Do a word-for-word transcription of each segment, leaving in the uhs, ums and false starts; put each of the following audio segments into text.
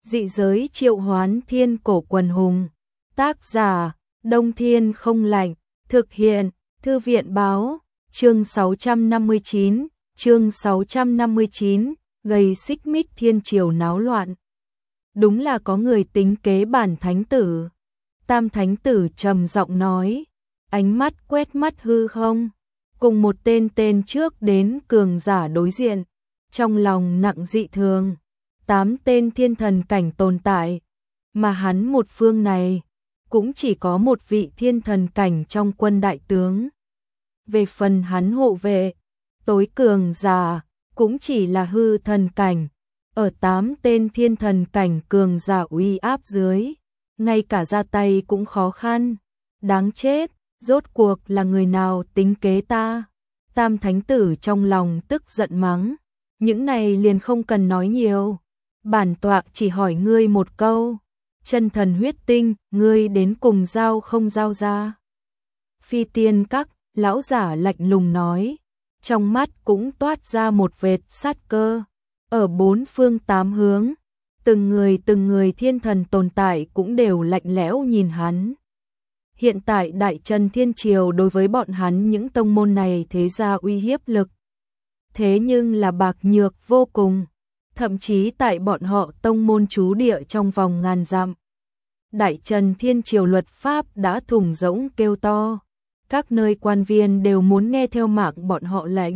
Dị giới triệu hoán thiên cổ quần hùng. Tác giả, Đông Thiên Không Lạnh. Thực hiện, Thư viện báo. Chương sáu trăm năm mươi chín, chương sáu trăm năm mươi chín, gây xích mích thiên triều náo loạn. Đúng là có người tính kế bản thánh tử. Tam thánh tử trầm giọng nói, ánh mắt quét mắt hư không, cùng một tên tên trước đến cường giả đối diện, trong lòng nặng dị thường. Tám tên thiên thần cảnh tồn tại, mà hắn một phương này, cũng chỉ có một vị thiên thần cảnh trong quân đại tướng. Về phần hắn hộ vệ, tối cường giả, cũng chỉ là hư thần cảnh, ở tám tên thiên thần cảnh cường giả uy áp dưới, ngay cả ra tay cũng khó khăn. Đáng chết, rốt cuộc là người nào tính kế ta? Tam thánh tử trong lòng tức giận mắng, những này liền không cần nói nhiều. Bản tọa chỉ hỏi ngươi một câu, chân thần huyết tinh, ngươi đến cùng giao không giao ra? Phi tiên các, lão giả lạnh lùng nói, trong mắt cũng toát ra một vệt sát cơ. Ở bốn phương tám hướng, từng người từng người thiên thần tồn tại cũng đều lạnh lẽo nhìn hắn. Hiện tại Đại Trần Thiên Triều đối với bọn hắn những tông môn này thế ra uy hiếp lực. Thế nhưng là bạc nhược vô cùng. Thậm chí tại bọn họ tông môn trú địa trong vòng ngàn dặm. Đại Trần Thiên Triều luật pháp đã thủng rỗng kêu to. Các nơi quan viên đều muốn nghe theo mạng bọn họ lệnh.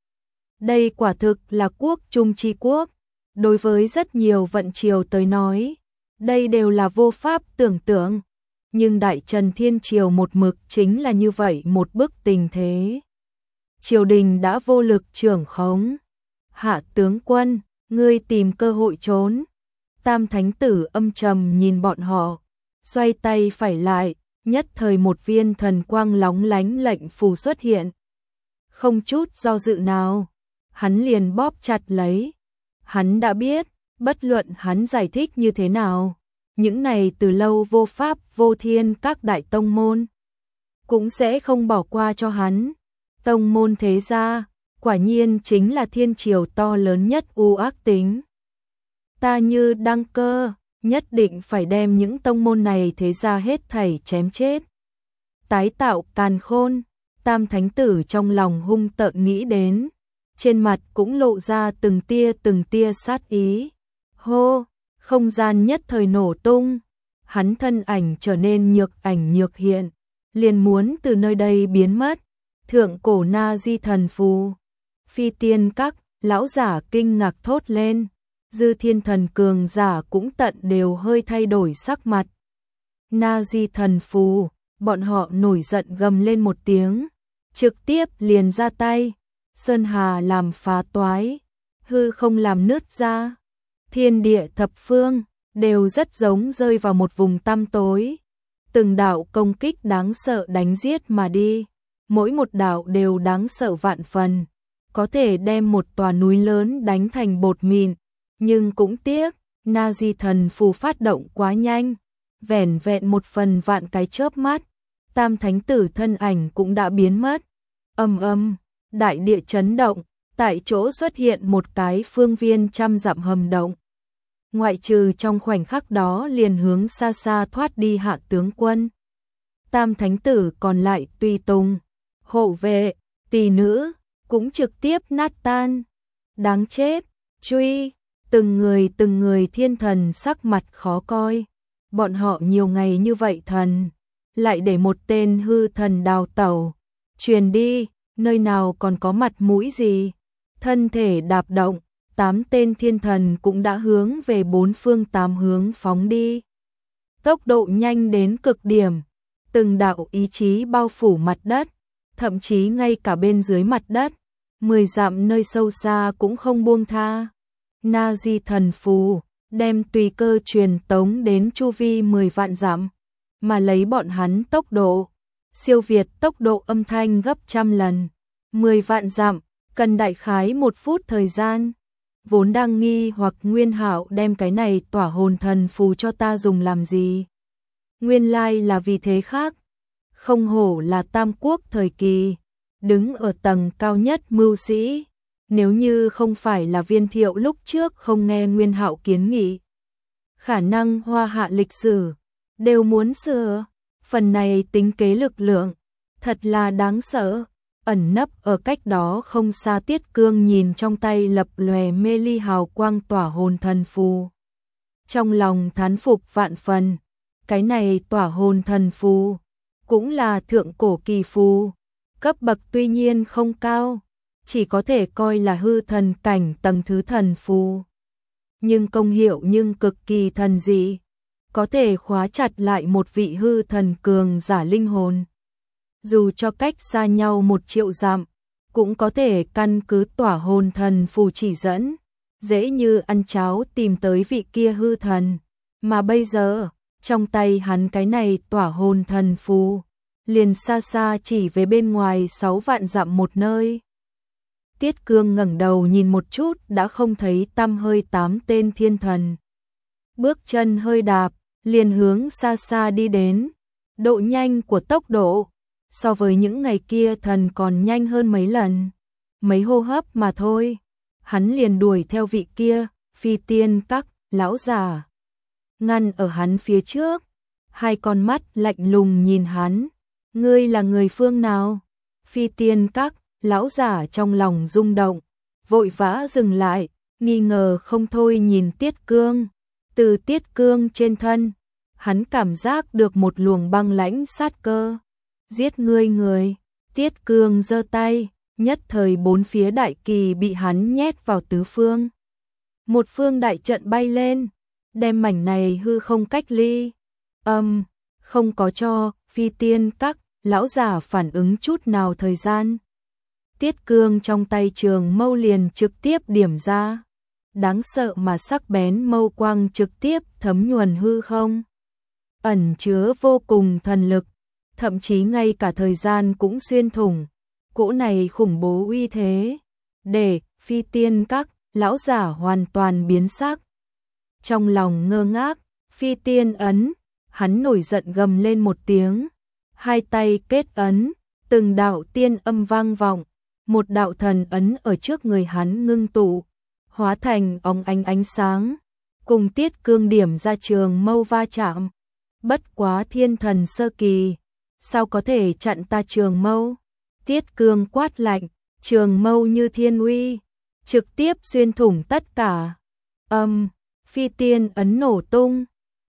Đây quả thực là quốc trung chi quốc. Đối với rất nhiều vận triều tới nói, đây đều là vô pháp tưởng tượng. Nhưng Đại Trần Thiên Triều một mực chính là như vậy một bức tình thế. Triều đình đã vô lực trưởng khống. Hạ tướng quân, ngươi tìm cơ hội trốn. Tam thánh tử âm trầm nhìn bọn họ, xoay tay phải lại, nhất thời một viên thần quang lóng lánh lệnh phù xuất hiện. Không chút do dự nào, hắn liền bóp chặt lấy. Hắn đã biết, bất luận hắn giải thích như thế nào, những này từ lâu vô pháp vô thiên các đại tông môn cũng sẽ không bỏ qua cho hắn. Tông môn thế gia, quả nhiên chính là thiên triều to lớn nhất u ác tính. Ta như đăng cơ, nhất định phải đem những tông môn này thế gia hết thảy chém chết. Tái tạo càn khôn, tam thánh tử trong lòng hung tợn nghĩ đến, trên mặt cũng lộ ra từng tia từng tia sát ý. Hô, không gian nhất thời nổ tung, hắn thân ảnh trở nên nhược ảnh nhược hiện, liền muốn từ nơi đây biến mất. Thượng cổ Na Di thần phù. Phi tiên các, lão giả kinh ngạc thốt lên, dư thiên thần cường giả cũng tận đều hơi thay đổi sắc mặt. Na Di thần phù, bọn họ nổi giận gầm lên một tiếng, trực tiếp liền ra tay, sơn hà làm phá toái, hư không làm nứt ra, thiên địa thập phương, đều rất giống rơi vào một vùng tăm tối. Từng đạo công kích đáng sợ đánh giết mà đi, mỗi một đạo đều đáng sợ vạn phần. Có thể đem một tòa núi lớn đánh thành bột mịn, nhưng cũng tiếc, Na Di thần phù phát động quá nhanh, vẻn vẹn một phần vạn cái chớp mắt, tam thánh tử thân ảnh cũng đã biến mất. Ầm ầm, đại địa chấn động, tại chỗ xuất hiện một cái phương viên trăm dặm hầm động. Ngoại trừ trong khoảnh khắc đó liền hướng xa xa thoát đi hạ tướng quân. Tam thánh tử còn lại tùy tùng, hộ vệ, tỳ nữ, cũng trực tiếp nát tan. Đáng chết, truy, từng người từng người thiên thần sắc mặt khó coi. Bọn họ nhiều ngày như vậy thần, lại để một tên hư thần đào tẩu. Truyền đi, nơi nào còn có mặt mũi gì. Thân thể đạp động, tám tên thiên thần cũng đã hướng về bốn phương tám hướng phóng đi. Tốc độ nhanh đến cực điểm, từng đạo ý chí bao phủ mặt đất, thậm chí ngay cả bên dưới mặt đất, mười dặm nơi sâu xa cũng không buông tha. Na Di thần phù, đem tùy cơ truyền tống đến chu vi mười vạn dặm, mà lấy bọn hắn tốc độ, siêu việt tốc độ âm thanh gấp trăm lần. mười vạn dặm, cần đại khái một phút thời gian. Vốn đang nghi hoặc Nguyên Hạo đem cái này tỏa hồn thần phù cho ta dùng làm gì. Nguyên lai là vì thế khác. Không hổ là tam quốc thời kỳ, đứng ở tầng cao nhất mưu sĩ. Nếu như không phải là Viên Thiệu lúc trước không nghe Nguyên Hạo kiến nghị, khả năng hoa hạ lịch sử, đều muốn sửa. Phần này tính kế lực lượng, thật là đáng sợ. Ẩn nấp ở cách đó không xa Tiết Cương nhìn trong tay lập lòe mê ly hào quang tỏa hồn thần phù. Trong lòng thán phục vạn phần, cái này tỏa hồn thần phù, cũng là thượng cổ kỳ phù, cấp bậc tuy nhiên không cao, chỉ có thể coi là hư thần cảnh tầng thứ thần phù. Nhưng công hiệu nhưng cực kỳ thần dị, có thể khóa chặt lại một vị hư thần cường giả linh hồn. Dù cho cách xa nhau một triệu dặm, cũng có thể căn cứ tỏa hồn thần phù chỉ dẫn, dễ như ăn cháo tìm tới vị kia hư thần. Mà bây giờ, trong tay hắn cái này tỏa hồn thần phù, liền xa xa chỉ về bên ngoài sáu vạn dặm một nơi. Tiết Cương ngẩng đầu nhìn một chút đã không thấy tăm hơi tám tên thiên thần. Bước chân hơi đạp, liền hướng xa xa đi đến. Độ nhanh của tốc độ, so với những ngày kia thần còn nhanh hơn mấy lần. Mấy hô hấp mà thôi, hắn liền đuổi theo vị kia, phi tiên các, lão già. Ngăn ở hắn phía trước, hai con mắt lạnh lùng nhìn hắn. Ngươi là người phương nào? Phi tiên các, lão giả trong lòng rung động, vội vã dừng lại, nghi ngờ không thôi nhìn Tiết Cương. Từ Tiết Cương trên thân, hắn cảm giác được một luồng băng lãnh sát cơ. Giết ngươi người, Tiết Cương giơ tay, nhất thời bốn phía đại kỳ bị hắn nhét vào tứ phương. Một phương đại trận bay lên, đem mảnh này hư không cách ly. Âm, um, không có cho phi tiên các lão giả phản ứng chút nào thời gian. Tiết Cương trong tay trường mâu liền trực tiếp điểm ra. Đáng sợ mà sắc bén mâu quang trực tiếp thấm nhuần hư không. Ẩn chứa vô cùng thần lực, thậm chí ngay cả thời gian cũng xuyên thủng. Cỗ này khủng bố uy thế, để phi tiên các lão giả hoàn toàn biến sắc. Trong lòng ngơ ngác, phi tiên ấn, hắn nổi giận gầm lên một tiếng. Hai tay kết ấn, từng đạo tiên âm vang vọng. Một đạo thần ấn ở trước người hắn ngưng tụ, hóa thành óng ánh ánh sáng, cùng Tiết Cương điểm ra trường mâu va chạm. Bất quá thiên thần sơ kỳ, sao có thể chặn ta trường mâu? Tiết Cương quát lạnh, trường mâu như thiên uy, trực tiếp xuyên thủng tất cả. Âm, um, phi tiên ấn nổ tung.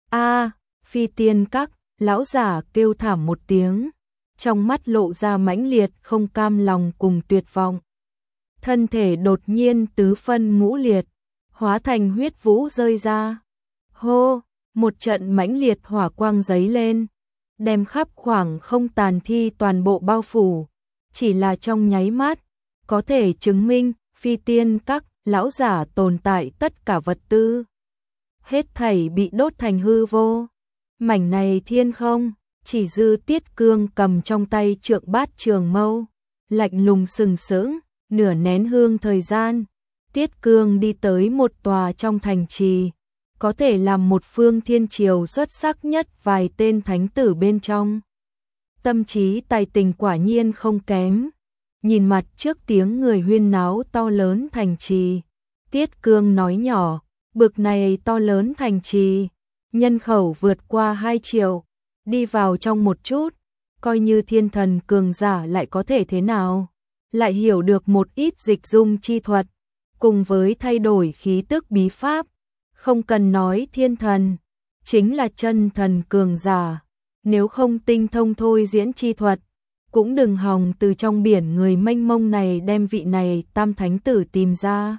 A, phi tiên các lão giả kêu thảm một tiếng, trong mắt lộ ra mãnh liệt không cam lòng cùng tuyệt vọng. Thân thể đột nhiên tứ phân ngũ liệt, hóa thành huyết vũ rơi ra. Hô, một trận mãnh liệt hỏa quang giấy lên, đem khắp khoảng không tàn thi toàn bộ bao phủ. Chỉ là trong nháy mắt, có thể chứng minh phi tiên các lão giả tồn tại tất cả vật tư. Hết thảy bị đốt thành hư vô. Mảnh này thiên không, chỉ dư Tiết Cương cầm trong tay trượng bát trường mâu, lạnh lùng sừng sững. Nửa nén hương thời gian, Tiết Cương đi tới một tòa trong thành trì, có thể làm một phương thiên triều xuất sắc nhất vài tên thánh tử bên trong. Tâm trí tài tình quả nhiên không kém. Nhìn mặt trước tiếng người huyên náo to lớn thành trì, Tiết Cương nói nhỏ, bực này to lớn thành trì, nhân khẩu vượt qua hai triệu, đi vào trong một chút, coi như thiên thần cường giả lại có thể thế nào? Lại hiểu được một ít dịch dung chi thuật, cùng với thay đổi khí tức bí pháp, không cần nói thiên thần, chính là chân thần cường giả, nếu không tinh thông thôi diễn chi thuật, cũng đừng hòng từ trong biển người mênh mông này đem vị này tam thánh tử tìm ra.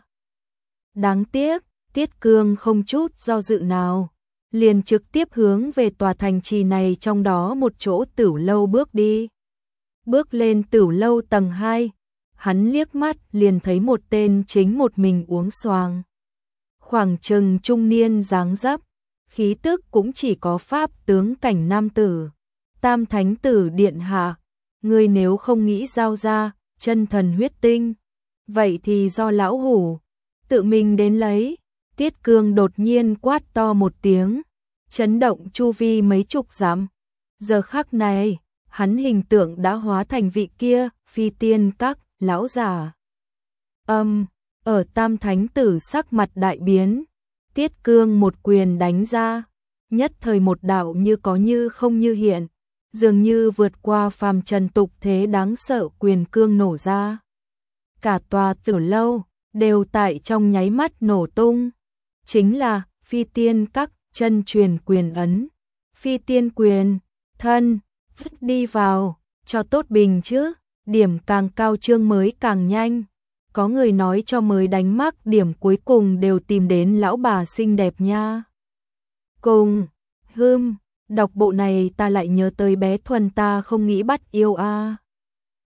Đáng tiếc, Tiết Cương không chút do dự nào, liền trực tiếp hướng về tòa thành trì này trong đó một chỗ tửu lâu bước đi. Bước lên tửu lâu tầng hai, hắn liếc mắt liền thấy một tên chính một mình uống xoàng. Khoảng chừng trung niên dáng dấp, khí tức cũng chỉ có pháp tướng cảnh nam tử. Tam thánh tử điện hạ, ngươi nếu không nghĩ giao ra chân thần huyết tinh, vậy thì do lão hủ tự mình đến lấy. Tiết Cương đột nhiên quát to một tiếng, chấn động chu vi mấy chục dặm. Giờ khắc này, hắn hình tượng đã hóa thành vị kia phi tiên các lão giả. Âm, um, ở tam thánh tử sắc mặt đại biến, Tiết Cương một quyền đánh ra, nhất thời một đạo như có như không như hiện, dường như vượt qua phàm trần tục thế đáng sợ quyền cương nổ ra. Cả tòa Tử lâu đều tại trong nháy mắt nổ tung, chính là Phi Tiên Các chân truyền quyền ấn. Phi Tiên quyền, thân, vứt đi vào, cho tốt bình chứ, điểm càng cao trương mới càng nhanh. Có người nói cho mới đánh mắc điểm cuối cùng đều tìm đến lão bà xinh đẹp nha. Cùng, hưm, đọc bộ này ta lại nhớ tới bé Thuần ta không nghĩ bắt yêu a. À.